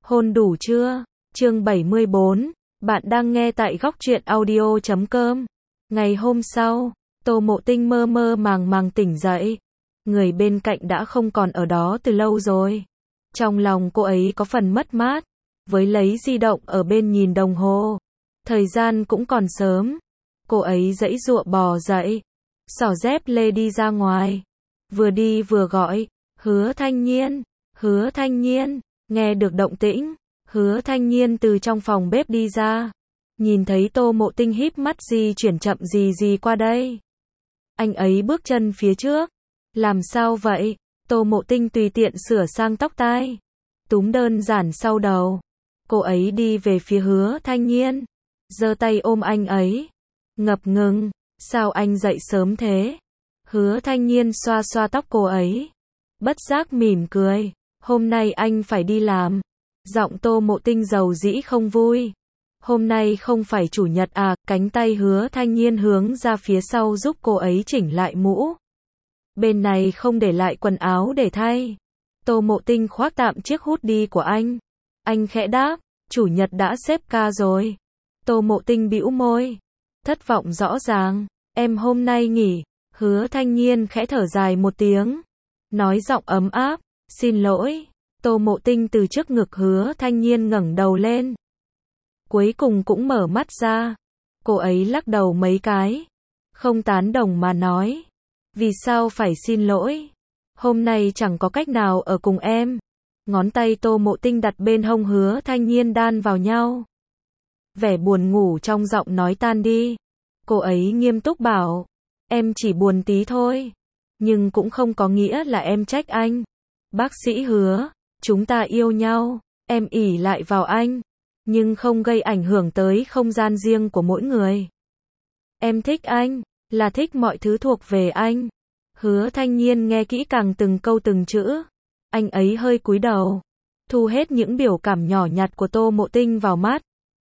Hôn đủ chưa? Chương 74. Bạn đang nghe tại góc truyện audio.com. Ngày hôm sau, Tô Mộ Tinh mơ mơ màng màng tỉnh dậy. Người bên cạnh đã không còn ở đó từ lâu rồi. Trong lòng cô ấy có phần mất mát, với lấy di động ở bên nhìn đồng hồ. Thời gian cũng còn sớm. Cô ấy giãy giụa bò dậy, xỏ dép lê đi ra ngoài. Vừa đi vừa gọi, Hứa Thanh Nhiên, Hứa Thanh Nhiên. Nghe được động tĩnh, Hứa Thanh Nhiên từ trong phòng bếp đi ra. Nhìn thấy Tô Mộ Tinh híp mắt di chuyển chậm gì qua đây. Anh ấy bước chân phía trước. Làm sao vậy? Tô Mộ Tinh tùy tiện sửa sang tóc tai, túm đơn giản sau đầu. Cô ấy đi về phía Hứa Thanh Nhiên, giơ tay ôm anh ấy. Ngập ngừng, sao anh dậy sớm thế? Hứa Thanh Nhiên xoa xoa tóc cô ấy, bất giác mỉm cười. Hôm nay anh phải đi làm. Giọng Tô Mộ Tinh dầu dĩ không vui. Hôm nay không phải chủ nhật à? Cánh tay Hứa Thanh Nhiên hướng ra phía sau giúp cô ấy chỉnh lại mũ. Bên này không để lại quần áo để thay. Tô Mộ Tinh khoác tạm chiếc hoodie của anh. Anh khẽ đáp, chủ nhật đã xếp ca rồi. Tô Mộ Tinh bĩu môi, thất vọng rõ ràng. Em hôm nay nghỉ. Hứa Thanh Nhiên khẽ thở dài một tiếng, nói giọng ấm áp, xin lỗi. Tô Mộ Tinh từ trước ngực Hứa Thanh Nhiên ngẩng đầu lên, cuối cùng cũng mở mắt ra. Cô ấy lắc đầu mấy cái, không tán đồng mà nói, vì sao phải xin lỗi? Hôm nay chẳng có cách nào ở cùng em. Ngón tay Tô Mộ Tinh đặt bên hông Hứa Thanh Nhiên đan vào nhau. Vẻ buồn ngủ trong giọng nói tan đi. Cô ấy nghiêm túc bảo, em chỉ buồn tí thôi, nhưng cũng không có nghĩa là em trách anh. Bác sĩ Hứa, chúng ta yêu nhau, em ỷ lại vào anh, nhưng không gây ảnh hưởng tới không gian riêng của mỗi người. Em thích anh, là thích mọi thứ thuộc về anh. Hứa Thanh Nhiên nghe kỹ càng từng câu từng chữ. Anh ấy hơi cúi đầu, thu hết những biểu cảm nhỏ nhặt của Tô Mộ Tinh vào mắt.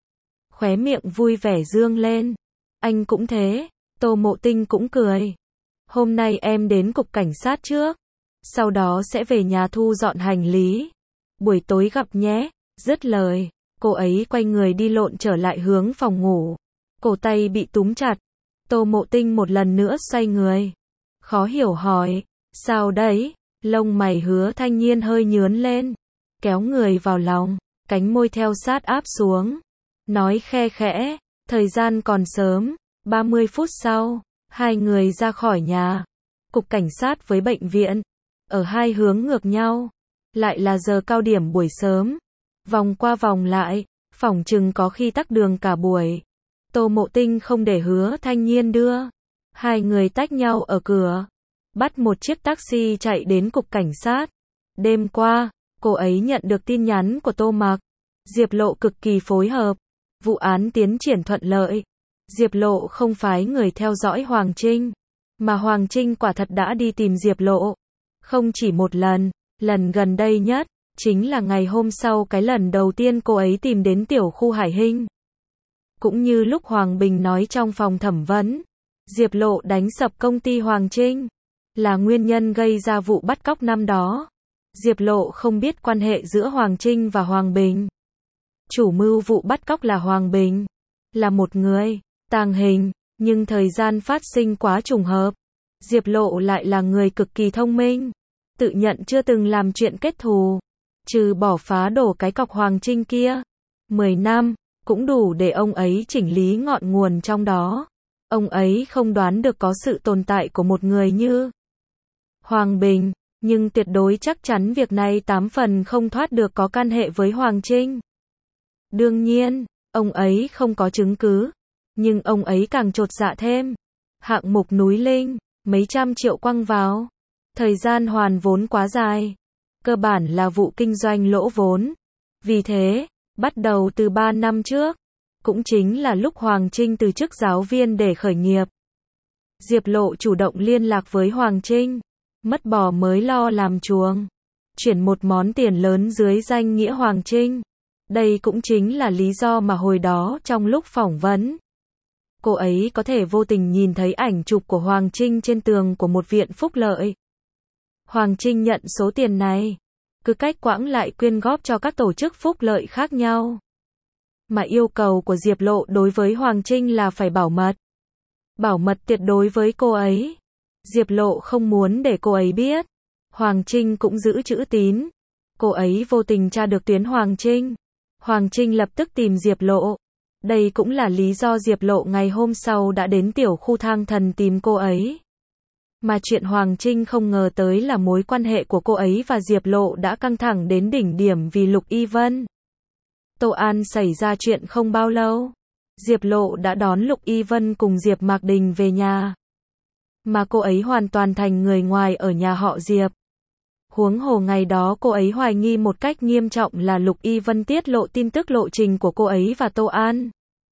Khóe miệng vui vẻ dương lên. Anh cũng thế. Tô Mộ Tinh cũng cười. Hôm nay em đến cục cảnh sát trước, sau đó sẽ về nhà thu dọn hành lý. Buổi tối gặp nhé. Dứt lời, cô ấy quay người đi lộn trở lại hướng phòng ngủ. Cổ tay bị túm chặt. Tô Mộ Tinh một lần nữa xoay người, khó hiểu hỏi, sao đấy? Lông mày Hứa Thanh Nhiên hơi nhướng lên, kéo người vào lòng, cánh môi theo sát áp xuống, nói khe khẽ, thời gian còn sớm. 30 phút sau, hai người ra khỏi nhà. Cục cảnh sát với bệnh viện, ở hai hướng ngược nhau. Lại là giờ cao điểm buổi sớm. Vòng qua vòng lại, phỏng chừng có khi tắc đường cả buổi. Tô Mộ Tinh không để Hứa Thanh Nhiên đưa. Hai người tách nhau ở cửa, bắt một chiếc taxi chạy đến cục cảnh sát. Đêm qua, cô ấy nhận được tin nhắn của Tô Mặc. Diệp Lộ cực kỳ phối hợp. Vụ án tiến triển thuận lợi. Diệp Lộ không phái người theo dõi Hoàng Trinh, mà Hoàng Trinh quả thật đã đi tìm Diệp Lộ. Không chỉ một lần, lần gần đây nhất, chính là ngày hôm sau cái lần đầu tiên cô ấy tìm đến tiểu khu Hải Hinh. Cũng như lúc Hoàng Bình nói trong phòng thẩm vấn, Diệp Lộ đánh sập công ty Hoàng Trinh, là nguyên nhân gây ra vụ bắt cóc năm đó. Diệp Lộ không biết quan hệ giữa Hoàng Trinh và Hoàng Bình. Chủ mưu vụ bắt cóc là Hoàng Bình, là một người tàng hình, nhưng thời gian phát sinh quá trùng hợp. Diệp Lộ lại là người cực kỳ thông minh, tự nhận chưa từng làm chuyện kết thù, trừ bỏ phá đổ cái cọc Hoàng Trinh kia. 10 năm, cũng đủ để ông ấy chỉnh lý ngọn nguồn trong đó. Ông ấy không đoán được có sự tồn tại của một người như Hoàng Bình, nhưng tuyệt đối chắc chắn việc này 8 phần không thoát được có can hệ với Hoàng Trinh. Đương nhiên, ông ấy không có chứng cứ, nhưng ông ấy càng chột dạ thêm. Hạng mục núi Linh, mấy trăm triệu quăng vào, thời gian hoàn vốn quá dài, cơ bản là vụ kinh doanh lỗ vốn. Vì thế, bắt đầu từ 3 năm trước, cũng chính là lúc Hoàng Trinh từ chức giáo viên để khởi nghiệp, Diệp Lộ chủ động liên lạc với Hoàng Trinh, mất bò mới lo làm chuồng, chuyển một món tiền lớn dưới danh nghĩa Hoàng Trinh. Đây cũng chính là lý do mà hồi đó trong lúc phỏng vấn, cô ấy có thể vô tình nhìn thấy ảnh chụp của Hoàng Trinh trên tường của một viện phúc lợi. Hoàng Trinh nhận số tiền này, cứ cách quãng lại quyên góp cho các tổ chức phúc lợi khác nhau. Mà yêu cầu của Diệp Lộ đối với Hoàng Trinh là phải bảo mật. Bảo mật tuyệt đối với cô ấy. Diệp Lộ không muốn để cô ấy biết. Hoàng Trinh cũng giữ chữ tín. Cô ấy vô tình tra được tuyến Hoàng Trinh. Hoàng Trinh lập tức tìm Diệp Lộ. Đây cũng là lý do Diệp Lộ ngày hôm sau đã đến tiểu khu Thang Thần tìm cô ấy. Mà chuyện Hoàng Trinh không ngờ tới là mối quan hệ của cô ấy và Diệp Lộ đã căng thẳng đến đỉnh điểm vì Lục Y Vân. Tô An xảy ra chuyện không bao lâu. Diệp Lộ đã đón Lục Y Vân cùng Diệp Mạc Đình về nhà. Mà cô ấy hoàn toàn thành người ngoài ở nhà họ Diệp. Huống hồ ngày đó cô ấy hoài nghi một cách nghiêm trọng là Lục Y Vân tiết lộ tin tức lộ trình của cô ấy và Tô An.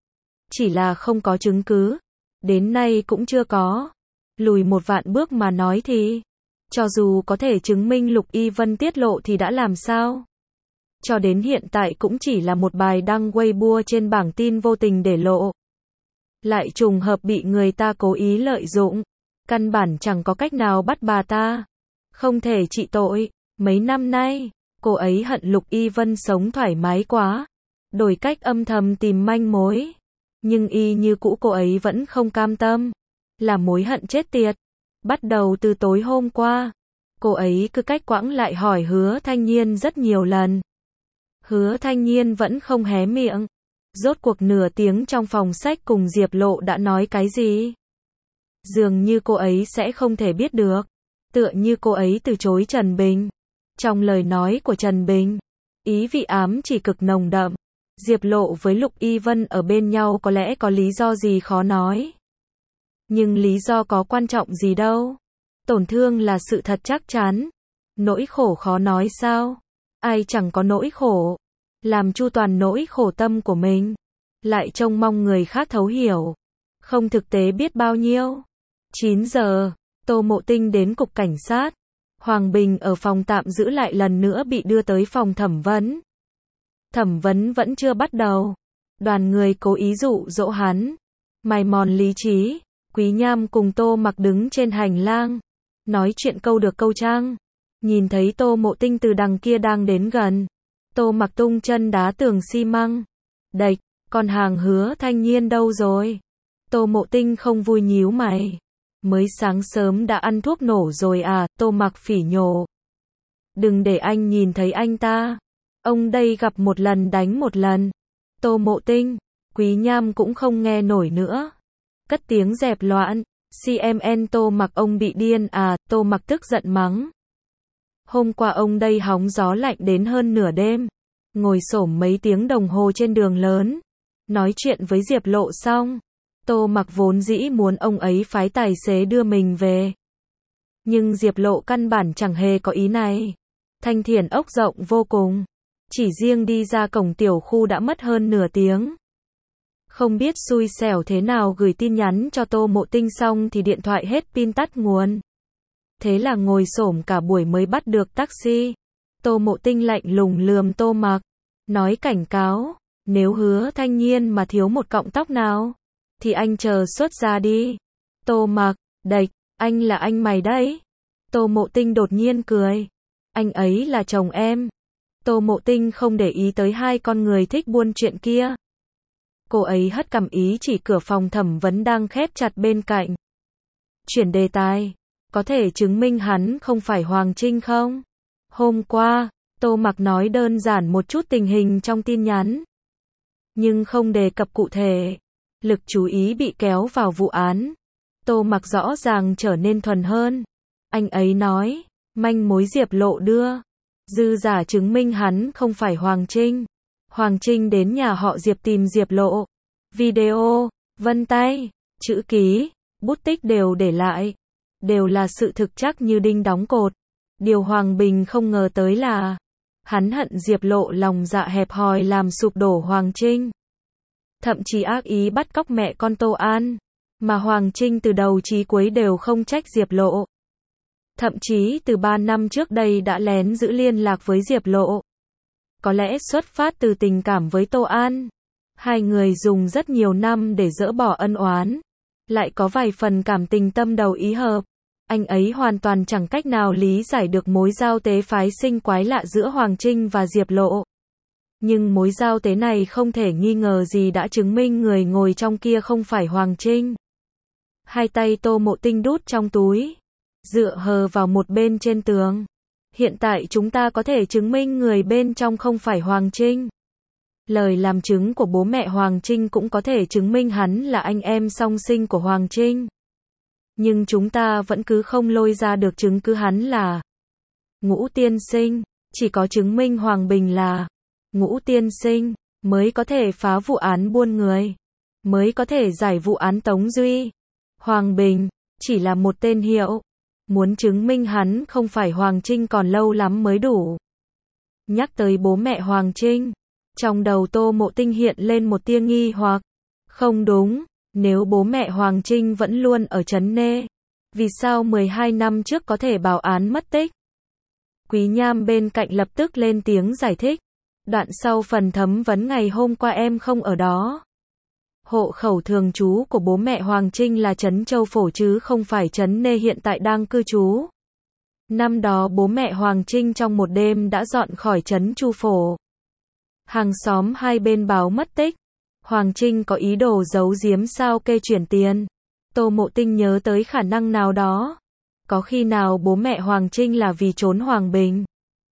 Chỉ là không có chứng cứ. Đến nay cũng chưa có. Lùi một vạn bước mà nói thì, cho dù có thể chứng minh Lục Y Vân tiết lộ thì đã làm sao? Cho đến hiện tại cũng chỉ là một bài đăng Weibo trên bảng tin vô tình để lộ. Lại trùng hợp bị người ta cố ý lợi dụng. Căn bản chẳng có cách nào bắt bà ta. Không thể trị tội. Mấy năm nay, cô ấy hận Lục Y Vân sống thoải mái quá. Đổi cách âm thầm tìm manh mối. Nhưng y như cũ cô ấy vẫn không cam tâm. Là mối hận chết tiệt. Bắt đầu từ tối hôm qua, cô ấy cứ cách quãng lại hỏi Hứa Thanh Nhiên rất nhiều lần. Hứa Thanh Nhiên vẫn không hé miệng. Rốt cuộc nửa tiếng trong phòng sách cùng Diệp Lộ đã nói cái gì? Dường như cô ấy sẽ không thể biết được. Tựa như cô ấy từ chối Trần Bình. Trong lời nói của Trần Bình, ý vị ám chỉ cực nồng đậm. Diệp Lộ với Lục Y Vân ở bên nhau có lẽ có lý do gì khó nói. Nhưng lý do có quan trọng gì đâu. Tổn thương là sự thật chắc chắn. Nỗi khổ khó nói sao? Ai chẳng có nỗi khổ. Làm chu toàn nỗi khổ tâm của mình. Lại trông mong người khác thấu hiểu. Không thực tế biết bao nhiêu. 9 giờ, Tô Mộ Tinh đến cục cảnh sát. Hoàng Bình ở phòng tạm giữ lại lần nữa bị đưa tới phòng thẩm vấn. Thẩm vấn vẫn chưa bắt đầu. Đoàn người cố ý dụ dỗ hắn. Mài mòn lý trí. Quý Nham cùng Tô Mặc đứng trên hành lang. Nói chuyện câu được câu trang. Nhìn thấy Tô Mộ Tinh từ đằng kia đang đến gần. Tô Mặc tung chân đá tường xi măng. Đệch, còn hàng Hứa Thanh Nhiên đâu rồi? Tô Mộ Tinh không vui nhíu mày. Mới sáng sớm đã ăn thuốc nổ rồi à? Tô Mặc phỉ nhổ. Đừng để anh nhìn thấy anh ta. Ông đây gặp một lần đánh một lần. Tô Mộ Tinh, Quý Nham cũng không nghe nổi nữa. Cất tiếng dẹp loạn. CMN Tô Mặc ông bị điên à? Tô Mặc tức giận mắng. Hôm qua ông đây hóng gió lạnh đến hơn nửa đêm. Ngồi xổm mấy tiếng đồng hồ trên đường lớn. Nói chuyện với Diệp Lộ xong. Tô Mặc vốn dĩ muốn ông ấy phái tài xế đưa mình về. Nhưng Diệp Lộ căn bản chẳng hề có ý này. Thanh Thiền ốc rộng vô cùng. Chỉ riêng đi ra cổng tiểu khu đã mất hơn nửa tiếng. Không biết xui xẻo thế nào gửi tin nhắn cho Tô Mộ Tinh xong thì điện thoại hết pin tắt nguồn. Thế là ngồi xổm cả buổi mới bắt được taxi. Tô Mộ Tinh lạnh lùng lườm Tô Mặc. Nói cảnh cáo, nếu Hứa Thanh Nhiên mà thiếu một cọng tóc nào, thì anh chờ xuất ra đi. Tô Mặc, đệch, anh là anh mày đấy. Tô Mộ Tinh đột nhiên cười. Anh ấy là chồng em. Tô Mộ Tinh không để ý tới hai con người thích buôn chuyện kia. Cô ấy hất cằm ý chỉ cửa phòng thẩm vấn đang khép chặt bên cạnh. Chuyển đề tài. Có thể chứng minh hắn không phải Hoàng Trinh không? Hôm qua, Tô Mặc nói đơn giản một chút tình hình trong tin nhắn. Nhưng không đề cập cụ thể. Lực chú ý bị kéo vào vụ án. Tô Mặc rõ ràng trở nên thuần hơn. Anh ấy nói, manh mối Diệp Lộ đưa. Dư giả chứng minh hắn không phải Hoàng Trinh. Hoàng Trinh đến nhà họ Diệp tìm Diệp Lộ. Video, vân tay, chữ ký, bút tích đều để lại. Đều là sự thực chắc như đinh đóng cột. Điều Hoàng Bình không ngờ tới là hắn hận Diệp Lộ lòng dạ hẹp hòi làm sụp đổ Hoàng Trinh. Thậm chí ác ý bắt cóc mẹ con Tô An. Mà Hoàng Trinh từ đầu chí cuối đều không trách Diệp Lộ. Thậm chí từ 3 năm trước đây đã lén giữ liên lạc với Diệp Lộ. Có lẽ xuất phát từ tình cảm với Tô An. Hai người dùng rất nhiều năm để dỡ bỏ ân oán. Lại có vài phần cảm tình tâm đầu ý hợp. Anh ấy hoàn toàn chẳng cách nào lý giải được mối giao tế phái sinh quái lạ giữa Hoàng Trinh và Diệp Lộ. Nhưng mối giao tế này không thể nghi ngờ gì đã chứng minh người ngồi trong kia không phải Hoàng Trinh. Hai tay Tô Mộ Tinh đút trong túi, dựa hờ vào một bên trên tường. Hiện tại chúng ta có thể chứng minh người bên trong không phải Hoàng Trinh. Lời làm chứng của bố mẹ Hoàng Trinh cũng có thể chứng minh hắn là anh em song sinh của Hoàng Trinh. Nhưng chúng ta vẫn cứ không lôi ra được chứng cứ hắn là Ngũ tiên sinh. Chỉ có chứng minh Hoàng Bình là Ngũ tiên sinh mới có thể phá vụ án buôn người, mới có thể giải vụ án Tống Duy. Hoàng Bình chỉ là một tên hiệu. Muốn chứng minh hắn không phải Hoàng Trinh còn lâu lắm mới đủ. Nhắc tới bố mẹ Hoàng Trinh, trong đầu Tô Mộ Tinh hiện lên một tia nghi hoặc. Không đúng, nếu bố mẹ Hoàng Trinh vẫn luôn ở trấn Nê, vì sao 12 năm trước có thể báo án mất tích? Quý Nham bên cạnh lập tức lên tiếng giải thích. Đoạn sau phần thẩm vấn ngày hôm qua em không ở đó. Hộ khẩu thường trú của bố mẹ Hoàng Trinh là trấn Châu Phổ chứ không phải trấn Nê hiện tại đang cư trú. Năm đó bố mẹ Hoàng Trinh trong một đêm đã dọn khỏi trấn Chu Phổ. Hàng xóm hai bên báo mất tích. Hoàng Trinh có ý đồ giấu giếm sao kê chuyển tiền. Tô Mộ Tinh nhớ tới khả năng nào đó. Có khi nào bố mẹ Hoàng Trinh là vì trốn Hoàng Bình?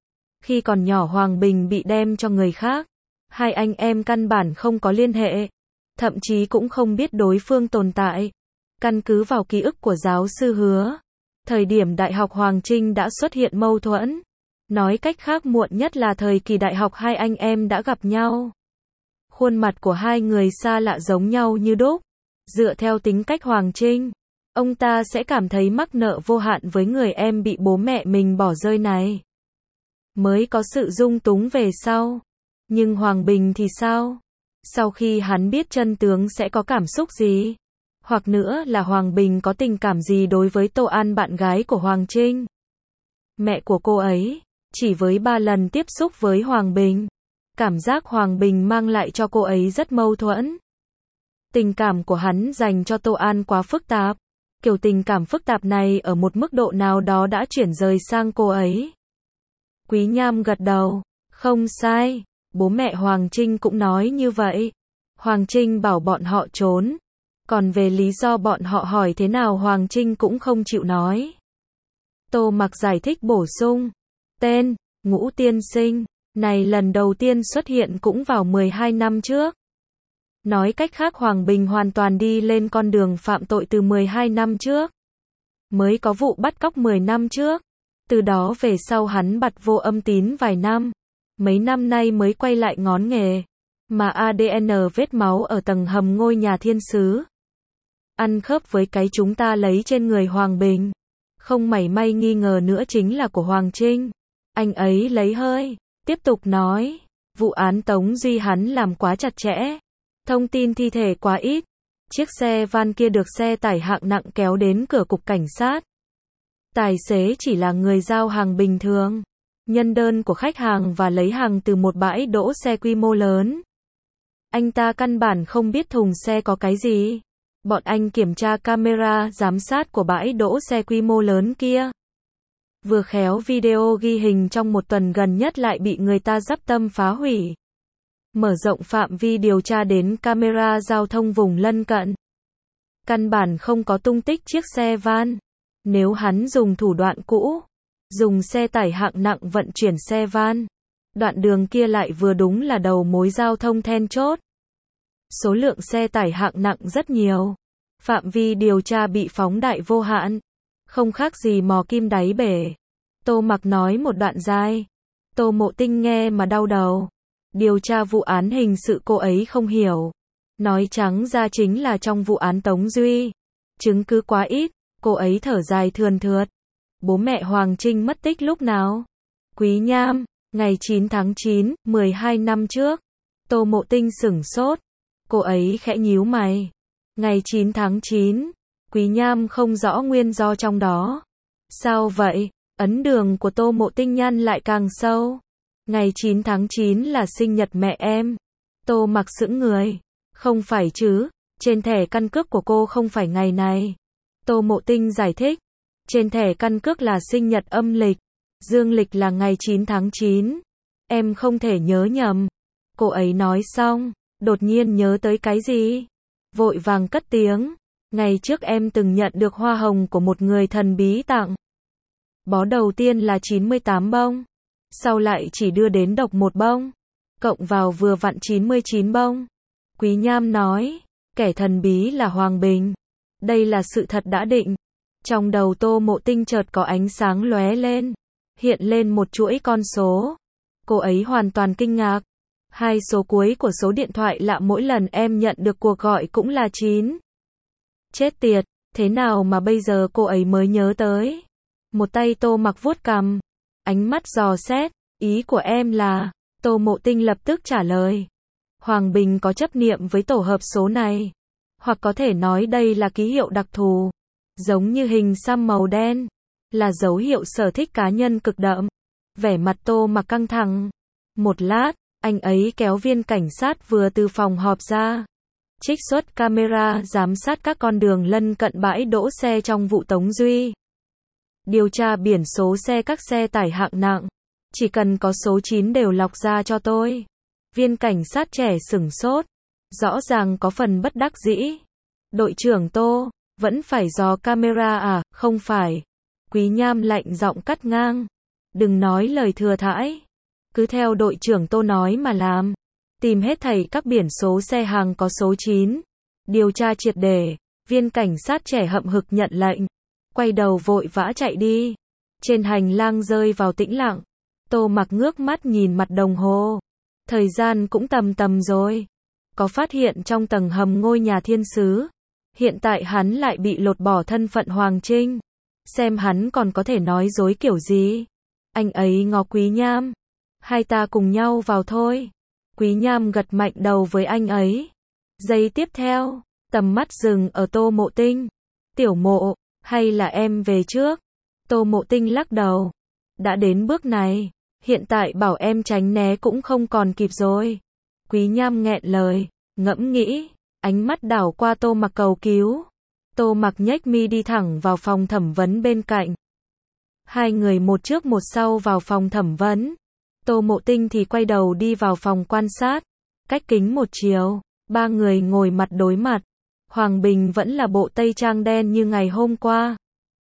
Khi còn nhỏ Hoàng Bình bị đem cho người khác. Hai anh em căn bản không có liên hệ. Thậm chí cũng không biết đối phương tồn tại. Căn cứ vào ký ức của giáo sư Hứa, thời điểm đại học Hoàng Trinh đã xuất hiện mâu thuẫn. Nói cách khác muộn nhất là thời kỳ đại học hai anh em đã gặp nhau. Khuôn mặt của hai người xa lạ giống nhau như đúc. Dựa theo tính cách Hoàng Trinh, ông ta sẽ cảm thấy mắc nợ vô hạn với người em bị bố mẹ mình bỏ rơi này. Mới có sự dung túng về sau. Nhưng Hoàng Bình thì sao? Sau khi hắn biết chân tướng sẽ có cảm xúc gì? Hoặc nữa là Hoàng Bình có tình cảm gì đối với Tô An bạn gái của Hoàng Trinh? Mẹ của cô ấy, chỉ với 3 lần tiếp xúc với Hoàng Bình, cảm giác Hoàng Bình mang lại cho cô ấy rất mâu thuẫn. Tình cảm của hắn dành cho Tô An quá phức tạp. Kiểu tình cảm phức tạp này ở một mức độ nào đó đã chuyển rời sang cô ấy. Quý Nham gật đầu. Không sai. Bố mẹ Hoàng Trinh cũng nói như vậy. Hoàng Trinh bảo bọn họ trốn. Còn về lý do bọn họ hỏi thế nào Hoàng Trinh cũng không chịu nói. Tô Mặc giải thích bổ sung. Tên, Ngũ tiên sinh, này lần đầu tiên xuất hiện cũng vào 12 năm trước. Nói cách khác Hoàng Bình hoàn toàn đi lên con đường phạm tội từ 12 năm trước. Mới có vụ bắt cóc 10 năm trước. Từ đó về sau hắn bặt vô âm tín vài năm. Mấy năm nay mới quay lại ngón nghề. Mà ADN vết máu ở tầng hầm ngôi nhà thiên sứ ăn khớp với cái chúng ta lấy trên người Hoàng Bình. Không mảy may nghi ngờ nữa chính là của Hoàng Trinh. Anh ấy lấy hơi. Tiếp tục nói. Vụ án Tống Duy hắn làm quá chặt chẽ. Thông tin thi thể quá ít. Chiếc xe van kia được xe tải hạng nặng kéo đến cửa cục cảnh sát. Tài xế chỉ là người giao hàng bình thường. Nhân đơn của khách hàng và lấy hàng từ một bãi đỗ xe quy mô lớn. Anh ta căn bản không biết thùng xe có cái gì. Bọn anh kiểm tra camera giám sát của bãi đỗ xe quy mô lớn kia. Vừa khéo video ghi hình trong một tuần gần nhất lại bị người ta dắp tâm phá hủy. Mở rộng phạm vi điều tra đến camera giao thông vùng lân cận. Căn bản không có tung tích chiếc xe van. Nếu hắn dùng thủ đoạn cũ, dùng xe tải hạng nặng vận chuyển xe van, đoạn đường kia lại vừa đúng là đầu mối giao thông then chốt. Số lượng xe tải hạng nặng rất nhiều. Phạm vi điều tra bị phóng đại vô hạn. Không khác gì mò kim đáy bể. Tô Mặc nói một đoạn dài. Tô Mộ Tinh nghe mà đau đầu. Điều tra vụ án hình sự cô ấy không hiểu. Nói trắng ra chính là trong vụ án Tống Duy. Chứng cứ quá ít. Cô ấy thở dài thườn thượt. Bố mẹ Hoàng Trinh mất tích lúc nào? Quý Nham, ngày 9 tháng 9, 12 năm trước. Tô Mộ Tinh sửng sốt. Cô ấy khẽ nhíu mày. Ngày 9 tháng 9. Quý Nham không rõ nguyên do trong đó. Sao vậy? Ấn đường của Tô Mộ Tinh nhăn lại càng sâu. Ngày 9 tháng 9 là sinh nhật mẹ em. Tô Mặc sững người. Không phải chứ, trên thẻ căn cước của cô không phải ngày này. Tô Mộ Tinh giải thích. Trên thẻ căn cước là sinh nhật âm lịch. Dương lịch là ngày 9 tháng 9. Em không thể nhớ nhầm. Cô ấy nói xong, đột nhiên nhớ tới cái gì. Vội vàng cất tiếng. Ngày trước em từng nhận được hoa hồng của một người thần bí tặng. Bó đầu tiên là 98 bông. Sau lại chỉ đưa đến độc 1 bông. Cộng vào vừa vặn 99 bông. Quý Nham nói, kẻ thần bí là Hoàng Bình. Đây là sự thật đã định. Trong đầu Tô Mộ Tinh chợt có ánh sáng lóe lên. Hiện lên một chuỗi con số. Cô ấy hoàn toàn kinh ngạc. 2 số cuối của số điện thoại lạ mỗi lần em nhận được cuộc gọi cũng là 9. Chết tiệt, thế nào mà bây giờ cô ấy mới nhớ tới? Một tay Tô Mặc vuốt cằm, ánh mắt dò xét, ý của em là, Tô Mộ Tinh lập tức trả lời. Hoàng Bình có chấp niệm với tổ hợp số này, hoặc có thể nói đây là ký hiệu đặc thù, giống như hình xăm màu đen, là dấu hiệu sở thích cá nhân cực đậm. Vẻ mặt Tô Mặc căng thẳng. Một lát, anh ấy kéo viên cảnh sát vừa từ phòng họp ra. Trích xuất camera giám sát các con đường lân cận bãi đỗ xe trong vụ tống Duy. Điều tra biển số xe các xe tải hạng nặng. Chỉ cần có số 9 đều lọc ra cho tôi. Viên cảnh sát trẻ sửng sốt. Rõ ràng có phần bất đắc dĩ. Đội trưởng Tô, vẫn phải dò camera à? Không phải. Quý Nham lạnh giọng cắt ngang. Đừng nói lời thừa thãi. Cứ theo đội trưởng Tô nói mà làm. Tìm hết thảy các biển số xe hàng có số 9. Điều tra triệt để. Viên cảnh sát trẻ hậm hực nhận lệnh. Quay đầu vội vã chạy đi. Trên hành lang rơi vào tĩnh lặng. Tô Mặc ngước mắt nhìn mặt đồng hồ. Thời gian cũng tầm rồi. Có phát hiện trong tầng hầm ngôi nhà thiên sứ. Hiện tại hắn lại bị lột bỏ thân phận Hoàng Trinh. Xem hắn còn có thể nói dối kiểu gì. Anh ấy ngó Quý Nham. Hai ta cùng nhau vào thôi. Quý Nham gật mạnh đầu với anh ấy. Giây tiếp theo, tầm mắt dừng ở Tô Mộ Tinh. Tiểu Mộ, hay là em về trước? Tô Mộ Tinh lắc đầu. Đã đến bước này, hiện tại bảo em tránh né cũng không còn kịp rồi. Quý Nham nghẹn lời, ngẫm nghĩ, ánh mắt đảo qua Tô Mặc cầu cứu. Tô Mặc nhếch mi đi thẳng vào phòng thẩm vấn bên cạnh. Hai người một trước một sau vào phòng thẩm vấn. Tô Mộ Tinh thì quay đầu đi vào phòng quan sát. Cách kính một chiều, ba người ngồi mặt đối mặt. Hoàng Bình vẫn là bộ tây trang đen như ngày hôm qua.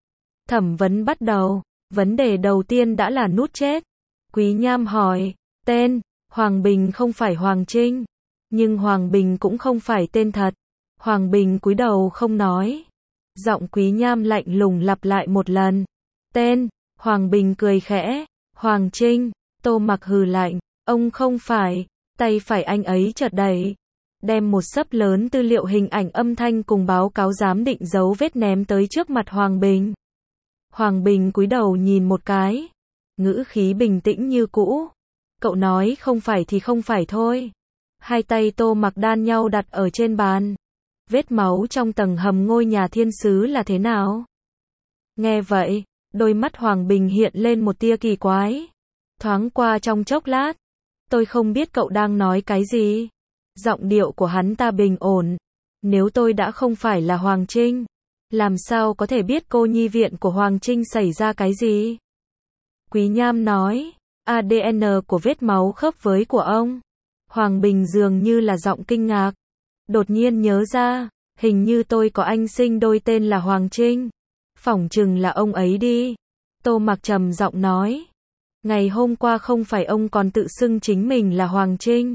Thẩm vấn bắt đầu. Vấn đề đầu tiên đã là nút chết. Quý Nham hỏi, tên. Hoàng Bình không phải Hoàng Trinh. Nhưng Hoàng Bình cũng không phải tên thật. Hoàng Bình cúi đầu không nói. Giọng Quý Nham lạnh lùng lặp lại một lần. Tên. Hoàng Bình cười khẽ. Hoàng Trinh. Tô Mặc hừ lạnh. Ông không phải. Tay phải anh ấy chợt đẩy. Đem một xấp lớn tư liệu hình ảnh âm thanh cùng báo cáo giám định dấu vết ném tới trước mặt Hoàng Bình. Hoàng Bình cúi đầu nhìn một cái. Ngữ khí bình tĩnh như cũ. Cậu nói không phải thì không phải thôi. Hai tay Tô Mặc đan nhau đặt ở trên bàn. Vết máu trong tầng hầm ngôi nhà thiên sứ là thế nào? Nghe vậy, đôi mắt Hoàng Bình hiện lên một tia kỳ quái. Thoáng qua trong chốc lát. Tôi không biết cậu đang nói cái gì. Giọng điệu của hắn ta bình ổn. Nếu tôi đã không phải là Hoàng Trinh, làm sao có thể biết cô nhi viện của Hoàng Trinh xảy ra cái gì? Quý Nham nói, ADN của vết máu khớp với của ông. Hoàng Bình dường như là giọng kinh ngạc. Đột nhiên nhớ ra, hình như tôi có anh sinh đôi tên là Hoàng Trinh. Phỏng chừng là ông ấy đi. Tô Mặc trầm giọng nói. Ngày hôm qua không phải ông còn tự xưng chính mình là Hoàng Trinh.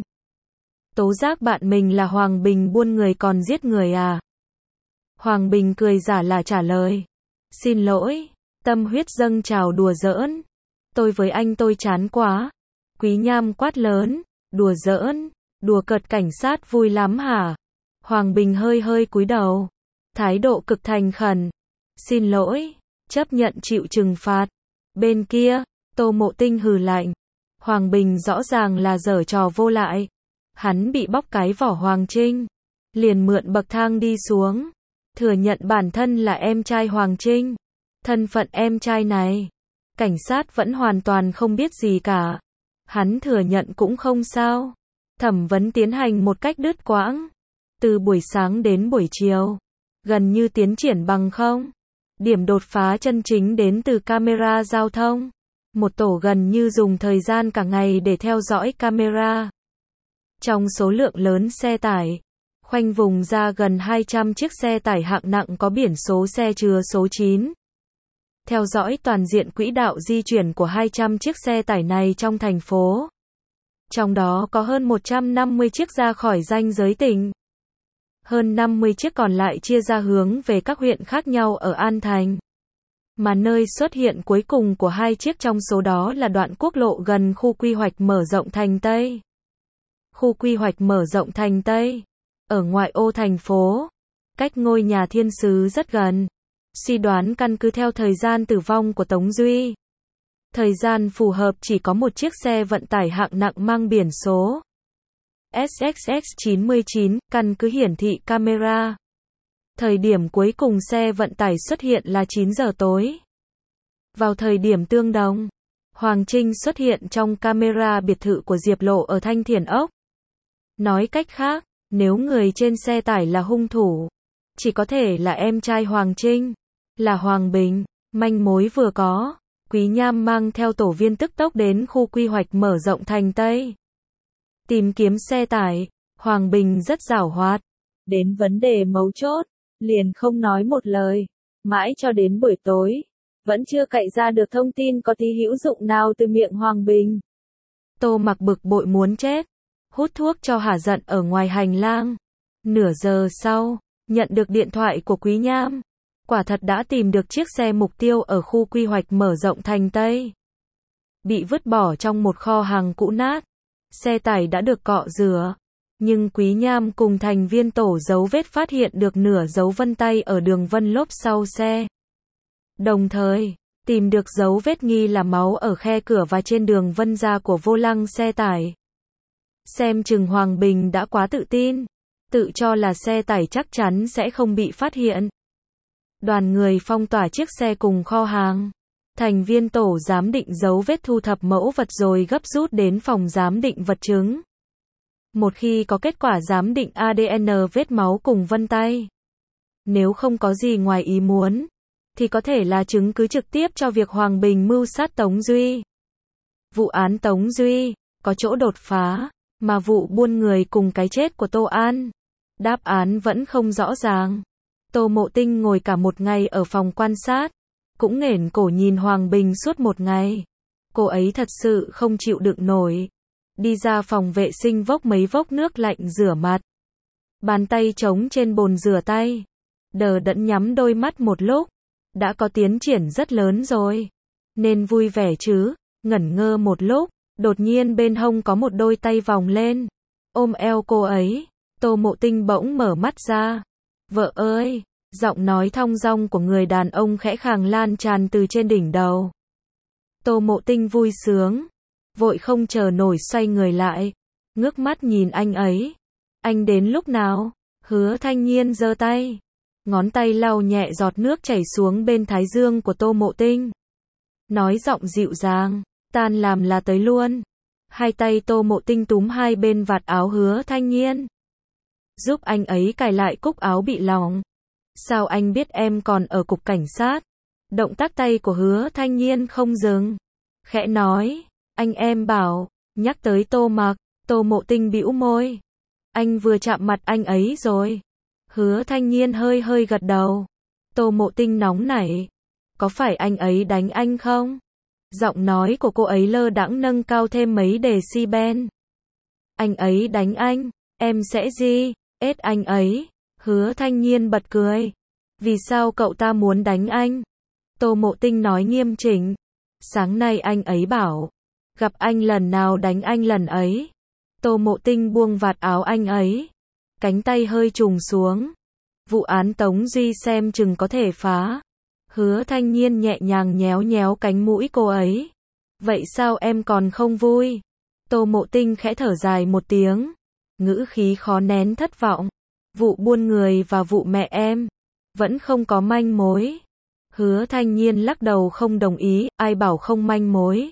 Tố giác bạn mình là Hoàng Bình buôn người còn giết người à? Hoàng Bình cười giả là trả lời. Xin lỗi, tâm huyết dâng trào đùa giỡn. Tôi với anh tôi chán quá. Quý Nham quát lớn, đùa giỡn, đùa cợt cảnh sát vui lắm hả? Hoàng Bình hơi cúi đầu. Thái độ cực thành khẩn. Xin lỗi, chấp nhận chịu trừng phạt. Bên kia, Tô Mộ Tinh hừ lạnh. Hoàng Bình rõ ràng là giở trò vô lại. Hắn bị bóc cái vỏ Hoàng Trinh. Liền mượn bậc thang đi xuống. Thừa nhận bản thân là em trai Hoàng Trinh. Thân phận em trai này, cảnh sát vẫn hoàn toàn không biết gì cả. Hắn thừa nhận cũng không sao. Thẩm vấn tiến hành một cách đứt quãng. Từ buổi sáng đến buổi chiều. Gần như tiến triển bằng không. Điểm đột phá chân chính đến từ camera giao thông. Một tổ gần như dùng thời gian cả ngày để theo dõi camera. Trong số lượng lớn xe tải, khoanh vùng ra gần 200 chiếc xe tải hạng nặng có biển số xe chứa số 9. Theo dõi toàn diện quỹ đạo di chuyển của 200 chiếc xe tải này trong thành phố. Trong đó có hơn 150 chiếc ra khỏi ranh giới tỉnh. Hơn 50 chiếc còn lại chia ra hướng về các huyện khác nhau ở An Thành. Mà nơi xuất hiện cuối cùng của 2 chiếc trong số đó là đoạn quốc lộ gần khu quy hoạch mở rộng Thành Tây. Khu quy hoạch mở rộng Thành Tây, ở ngoại ô thành phố, cách ngôi nhà thiên sứ rất gần. Suy đoán căn cứ theo thời gian tử vong của Tống Duy. Thời gian phù hợp chỉ có một chiếc xe vận tải hạng nặng mang biển số SXX99, căn cứ hiển thị camera. Thời điểm cuối cùng xe vận tải xuất hiện là 9 giờ tối. Vào thời điểm tương đồng, Hoàng Trinh xuất hiện trong camera biệt thự của Diệp Lộ ở Thanh Thiền Ốc. Nói cách khác, nếu người trên xe tải là hung thủ, chỉ có thể là em trai Hoàng Trinh, là Hoàng Bình. Manh mối vừa có, Quý Nham mang theo tổ viên tức tốc đến khu quy hoạch mở rộng Thành Tây. Tìm kiếm xe tải, Hoàng Bình rất giảo hoạt. Đến vấn đề mấu chốt, liền không nói một lời. Mãi cho đến buổi tối, vẫn chưa cậy ra được thông tin có tí hữu dụng nào từ miệng Hoàng Bình. Tô Mặc bực bội muốn chết, hút thuốc cho hả giận ở ngoài hành lang. Nửa giờ sau, nhận được điện thoại của Quý Nham. Quả thật đã tìm được chiếc xe mục tiêu ở khu quy hoạch mở rộng Thành Tây. Bị vứt bỏ trong một kho hàng cũ nát. Xe tải đã được cọ rửa. Nhưng Quý Nham cùng thành viên tổ dấu vết phát hiện được nửa dấu vân tay ở đường vân lốp sau xe. Đồng thời, tìm được dấu vết nghi là máu ở khe cửa và trên đường vân da của vô lăng xe tải. Xem chừng Hoàng Bình đã quá tự tin. Tự cho là xe tải chắc chắn sẽ không bị phát hiện. Đoàn người phong tỏa chiếc xe cùng kho hàng. Thành viên tổ giám định dấu vết thu thập mẫu vật rồi gấp rút đến phòng giám định vật chứng. Một khi có kết quả giám định ADN vết máu cùng vân tay, nếu không có gì ngoài ý muốn, thì có thể là chứng cứ trực tiếp cho việc Hoàng Bình mưu sát Tống Duy. Vụ án Tống Duy có chỗ đột phá, mà vụ buôn người cùng cái chết của Tô An, đáp án vẫn không rõ ràng. Tô Mộ Tinh ngồi cả một ngày ở phòng quan sát, cũng nghển cổ nhìn Hoàng Bình suốt một ngày. Cô ấy thật sự không chịu đựng nổi. Đi ra phòng vệ sinh vốc mấy vốc nước lạnh rửa mặt. Bàn tay trống trên bồn rửa tay. Đờ đẫn nhắm đôi mắt một lúc. Đã có tiến triển rất lớn rồi. Nên vui vẻ chứ. Ngẩn ngơ một lúc. Đột nhiên bên hông có một đôi tay vòng lên. Ôm eo cô ấy. Tô Mộ Tinh bỗng mở mắt ra. Vợ ơi! Giọng nói thong dong của người đàn ông khẽ khàng lan tràn từ trên đỉnh đầu. Tô Mộ Tinh vui sướng. Vội không chờ nổi xoay người lại. Ngước mắt nhìn anh ấy. Anh đến lúc nào? Hứa Thanh Nhiên giơ tay. Ngón tay lau nhẹ giọt nước chảy xuống bên thái dương của Tô Mộ Tinh. Nói giọng dịu dàng. Tan làm là tới luôn. Hai tay Tô Mộ Tinh túm hai bên vạt áo Hứa Thanh Nhiên. Giúp anh ấy cài lại cúc áo bị lỏng. Sao anh biết em còn ở cục cảnh sát? Động tác tay của Hứa Thanh Nhiên không dừng. Khẽ nói. Anh em bảo. Nhắc tới Tô Mặc. Tô Mộ Tinh bĩu môi. Anh vừa chạm mặt anh ấy rồi. Hứa Thanh Nhiên hơi gật đầu. Tô Mộ Tinh nóng nảy. Có phải anh ấy đánh anh không? Giọng nói của cô ấy lơ đãng nâng cao thêm mấy decibel. Anh ấy đánh anh. Em sẽ gì? Ết anh ấy. Hứa Thanh Nhiên bật cười. Vì sao cậu ta muốn đánh anh? Tô Mộ Tinh nói nghiêm chỉnh. Sáng nay anh ấy bảo. Gặp anh lần nào đánh anh lần ấy. Tô Mộ Tinh buông vạt áo anh ấy. Cánh tay hơi trùng xuống. Vụ án Tống Duy xem chừng có thể phá. Hứa Thanh Nhiên nhẹ nhàng nhéo nhéo cánh mũi cô ấy. Vậy sao em còn không vui? Tô Mộ Tinh khẽ thở dài một tiếng. Ngữ khí khó nén thất vọng. Vụ buôn người và vụ mẹ em. Vẫn không có manh mối. Hứa Thanh Nhiên lắc đầu không đồng ý. Ai bảo không manh mối?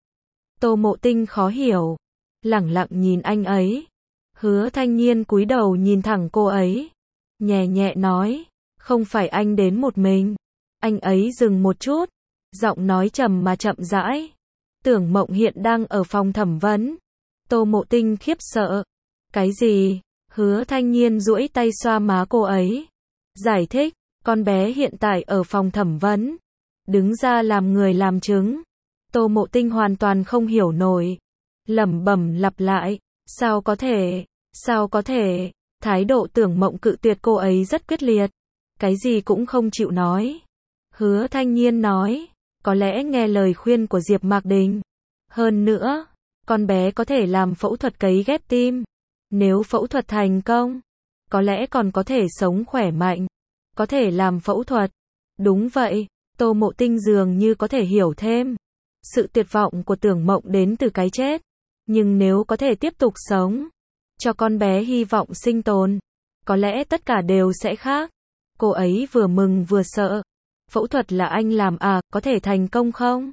Tô Mộ Tinh khó hiểu. Lẳng lặng nhìn anh ấy. Hứa Thanh Nhiên cúi đầu nhìn thẳng cô ấy. Nhẹ nhẹ nói. Không phải anh đến một mình. Anh ấy dừng một chút, giọng nói trầm mà chậm rãi. Tưởng Mộng hiện đang ở phòng thẩm vấn. Tô Mộ Tinh khiếp sợ. Cái gì? Hứa Thanh Nhiên duỗi tay xoa má cô ấy. Giải thích, con bé hiện tại ở phòng thẩm vấn. Đứng ra làm người làm chứng. Tô Mộ Tinh hoàn toàn không hiểu nổi. Lẩm bẩm lặp lại. Sao có thể? Sao có thể? Thái độ Tưởng Mộng cự tuyệt cô ấy rất quyết liệt. Cái gì cũng không chịu nói. Hứa Thanh Nhiên nói. Có lẽ nghe lời khuyên của Diệp Mạc Đình. Hơn nữa, con bé có thể làm phẫu thuật cấy ghép tim. Nếu phẫu thuật thành công, có lẽ còn có thể sống khỏe mạnh. Có thể làm phẫu thuật. Đúng vậy, Tô Mộ Tinh dường như có thể hiểu thêm. Sự tuyệt vọng của Tưởng Mộng đến từ cái chết. Nhưng nếu có thể tiếp tục sống, cho con bé hy vọng sinh tồn, có lẽ tất cả đều sẽ khác. Cô ấy vừa mừng vừa sợ. Phẫu thuật là anh làm à, có thể thành công không?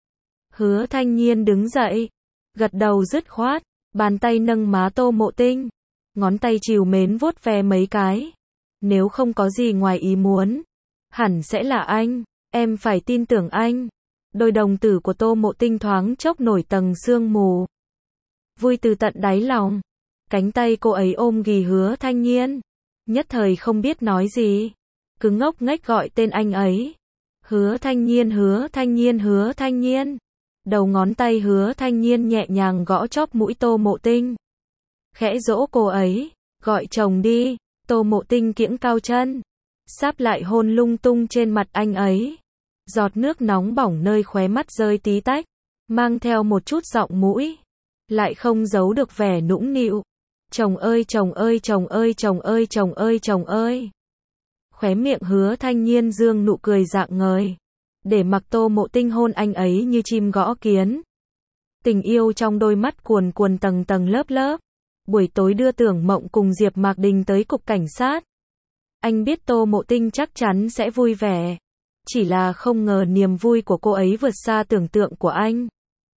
Hứa Thanh Nhiên đứng dậy, gật đầu dứt khoát, bàn tay nâng má Tô Mộ Tinh, ngón tay trìu mến vuốt ve mấy cái. Nếu không có gì ngoài ý muốn, hẳn sẽ là anh, em phải tin tưởng anh. Đôi đồng tử của Tô Mộ Tinh thoáng chốc nổi tầng sương mù. Vui từ tận đáy lòng. Cánh tay cô ấy ôm ghì Hứa Thanh Nhiên. Nhất thời không biết nói gì. Cứ ngốc nghếch gọi tên anh ấy. Hứa Thanh Nhiên, Hứa Thanh Nhiên, Hứa Thanh Nhiên. Đầu ngón tay Hứa Thanh Nhiên nhẹ nhàng gõ chóp mũi Tô Mộ Tinh. Khẽ dỗ cô ấy. Gọi chồng đi. Tô Mộ Tinh kiễng cao chân. Sáp lại hôn lung tung trên mặt anh ấy. Giọt nước nóng bỏng nơi khóe mắt rơi tí tách. Mang theo một chút giọng mũi. Lại không giấu được vẻ nũng nịu. Chồng ơi, chồng ơi, chồng ơi, chồng ơi, chồng ơi, chồng ơi. Khóe miệng Hứa Thanh Nhiên dương nụ cười rạng ngời. Để mặc Tô Mộ Tinh hôn anh ấy như chim gõ kiến. Tình yêu trong đôi mắt cuồn cuồn tầng tầng lớp lớp. Buổi tối đưa Tưởng Mộng cùng Diệp Mạc Đình tới cục cảnh sát. Anh biết Tô Mộ Tinh chắc chắn sẽ vui vẻ. Chỉ là không ngờ niềm vui của cô ấy vượt xa tưởng tượng của anh.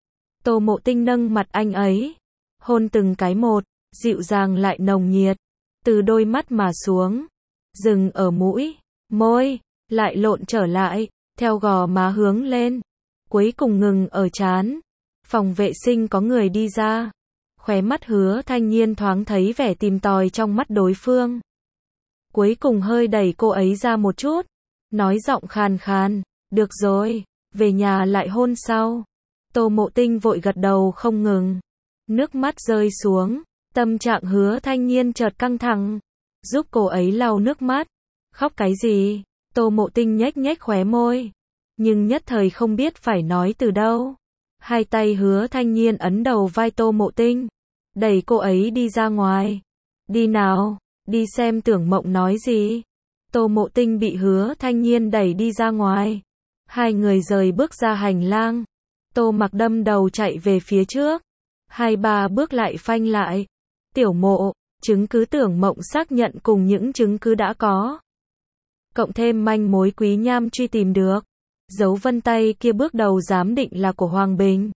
Tô Mộ Tinh nâng mặt anh ấy. Hôn từng cái một, dịu dàng lại nồng nhiệt. Từ đôi mắt mà xuống. Dừng ở mũi, môi, lại lộn trở lại, theo gò má hướng lên. Cuối cùng ngừng ở trán. Phòng vệ sinh có người đi ra. Khóe mắt Hứa Thanh Nhiên thoáng thấy vẻ tìm tòi trong mắt đối phương. Cuối cùng hơi đẩy cô ấy ra một chút. Nói giọng khàn khàn, được rồi, về nhà lại hôn sau. Tô Mộ Tinh vội gật đầu không ngừng. Nước mắt rơi xuống, tâm trạng Hứa Thanh Nhiên chợt căng thẳng. Giúp cô ấy lau nước mắt. Khóc cái gì? Tô Mộ Tinh nhếch nhếch khóe môi. Nhưng nhất thời không biết phải nói từ đâu. Hai tay Hứa Thanh Nhiên ấn đầu vai Tô Mộ Tinh. Đẩy cô ấy đi ra ngoài. Đi nào, đi xem Tưởng Mộng nói gì. Tô Mộ Tinh bị Hứa Thanh Nhiên đẩy đi ra ngoài. Hai người rời bước ra hành lang. Tô Mặc đâm đầu chạy về phía trước. Hai ba bước lại phanh lại. Tiểu Mộ, chứng cứ Tưởng Mộng xác nhận cùng những chứng cứ đã có. Cộng thêm manh mối Quý Nham truy tìm được. Dấu vân tay kia bước đầu giám định là của Hoàng Bình.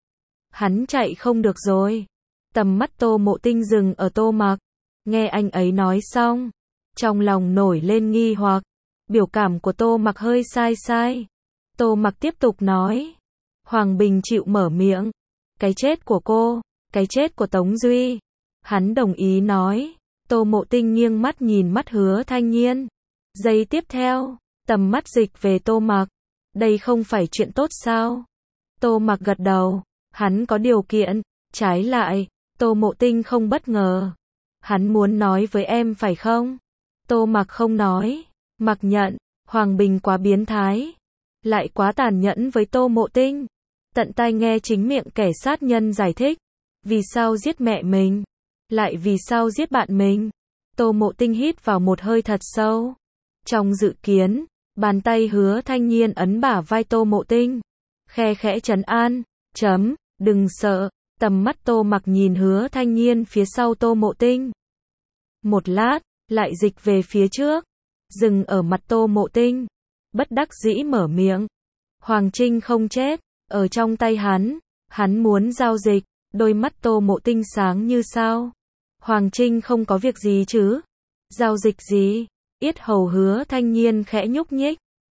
Hắn chạy không được rồi. Tầm mắt Tô Mộ Tinh dừng ở Tô Mặc. Nghe anh ấy nói xong. Trong lòng nổi lên nghi hoặc. Biểu cảm của Tô Mặc hơi sai sai. Tô Mặc tiếp tục nói. Hoàng Bình chịu mở miệng. Cái chết của cô, cái chết của Tống Duy. Hắn đồng ý nói. Tô Mộ Tinh nghiêng mắt nhìn mắt Hứa Thanh Nhiên. Giây tiếp theo, tầm mắt dịch về Tô Mặc. Đây không phải chuyện tốt sao? Tô Mặc gật đầu. Hắn có điều kiện. Trái lại, Tô Mộ Tinh không bất ngờ. Hắn muốn nói với em phải không? Tô Mặc không nói. Mặc nhận, Hoàng Bình quá biến thái. Lại quá tàn nhẫn với Tô Mộ Tinh. Tận tai nghe chính miệng kẻ sát nhân giải thích. Vì sao giết mẹ mình? Lại vì sao giết bạn mình? Tô Mộ Tinh hít vào một hơi thật sâu. Trong dự kiến, bàn tay Hứa Thanh Nhiên ấn bả vai Tô Mộ Tinh. Khe khẽ trấn an. Đừng sợ. Tầm mắt Tô Mặc nhìn Hứa Thanh Nhiên phía sau Tô Mộ Tinh. Một lát, lại dịch về phía trước. Dừng ở mặt Tô Mộ Tinh. Bất đắc dĩ mở miệng. Hoàng Trinh không chết. Ở trong tay hắn. Hắn muốn giao dịch. Đôi mắt Tô Mộ Tinh sáng như sao. Hoàng Trinh không có việc gì chứ? Giao dịch gì? Yết hầu Hứa Thanh Nhiên khẽ nhúc nhích.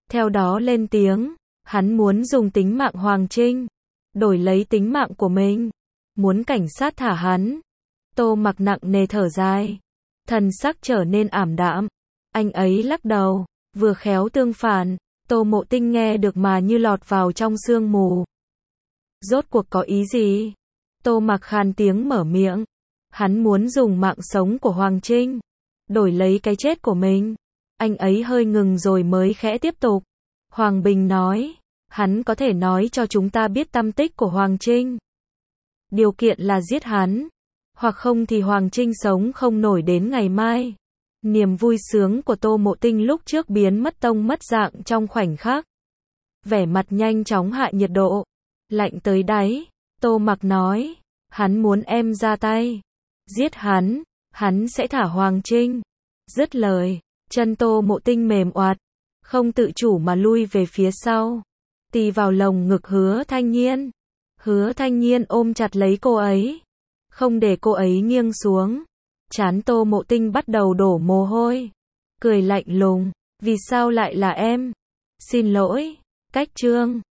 theo đó lên tiếng, hắn muốn dùng tính mạng Hoàng Trinh, đổi lấy tính mạng của mình, muốn cảnh sát thả hắn. Tô Mặc nặng nề thở dài, thần sắc trở nên ảm đạm, anh ấy lắc đầu, vừa khéo tương phản, Tô Mộ Tinh nghe được mà như lọt vào trong sương mù. Rốt cuộc có ý gì? Tô Mặc khan tiếng mở miệng, hắn muốn dùng mạng sống của Hoàng Trinh, đổi lấy cái chết của mình. Anh ấy hơi ngừng rồi mới khẽ tiếp tục. Hoàng Bình nói, hắn có thể nói cho chúng ta biết tăm tích của Hoàng Trinh. Điều kiện là giết hắn, hoặc không thì Hoàng Trinh sống không nổi đến ngày mai. Niềm vui sướng của Tô Mộ Tinh lúc trước biến mất tông mất dạng trong khoảnh khắc. Vẻ mặt nhanh chóng hạ nhiệt độ, lạnh tới đáy. Tô Mặc nói, hắn muốn em ra tay, giết hắn sẽ thả Hoàng Trinh. Dứt lời, chân Tô Mộ Tinh mềm oạt, không tự chủ mà lui về phía sau, tì vào lồng ngực Hứa Thanh Nhiên. Hứa Thanh Nhiên ôm chặt lấy cô ấy, không để cô ấy nghiêng xuống. Trán Tô Mộ Tinh bắt đầu đổ mồ hôi, cười lạnh lùng, vì sao lại là em? Xin lỗi, cách chương.